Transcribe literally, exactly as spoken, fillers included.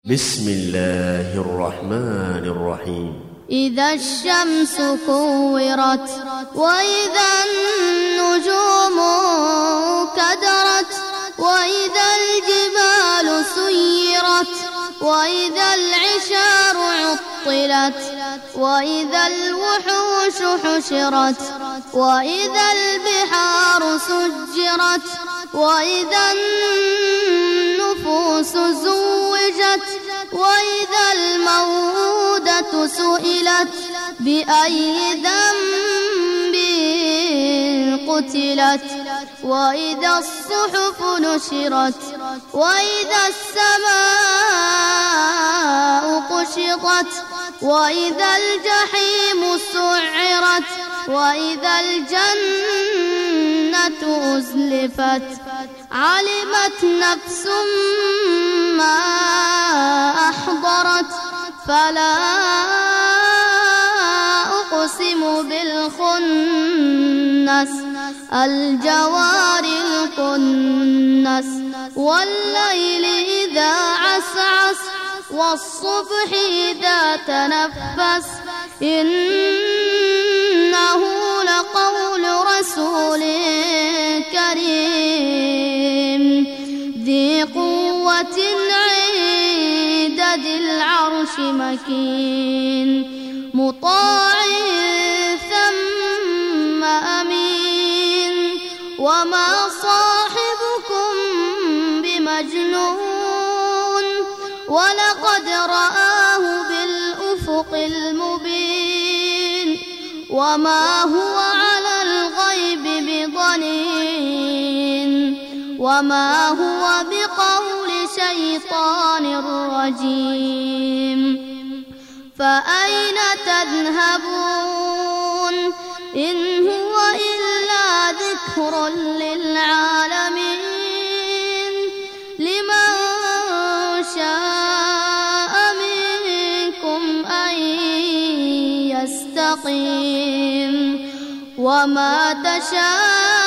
بسم الله الرحمن الرحيم. إذا الشمس كورت وإذا النجوم كدرت وإذا الجبال سيرت وإذا العشار عطلت وإذا الوحوش حشرت وإذا البحار سجرت وإذا النفوس زوجت وإذا الموءودة سئلت بأي ذنب قتلت وإذا الصحف نشرت وإذا السماء كشطت وإذا الجحيم سعرت وإذا الجنة أزلفت علمت نفس ما أحضرت فلا أقسم بالخنس الجوار الكنس والليل إذا عسعس والصبح إذا تنفس إنه لقول رسول كريم ذي قوة عند ذي العرش مكين مطاع ثم أمين وما صاحبكم بمجنون ولقد رآه بالأفق المبين وما هو على الغيب بضنين وما هو بقول شيطان رجيم فأين تذهبون إن هو إلا ذكر للعالمين لمن شاء منكم أن يستقيم وما تشاءون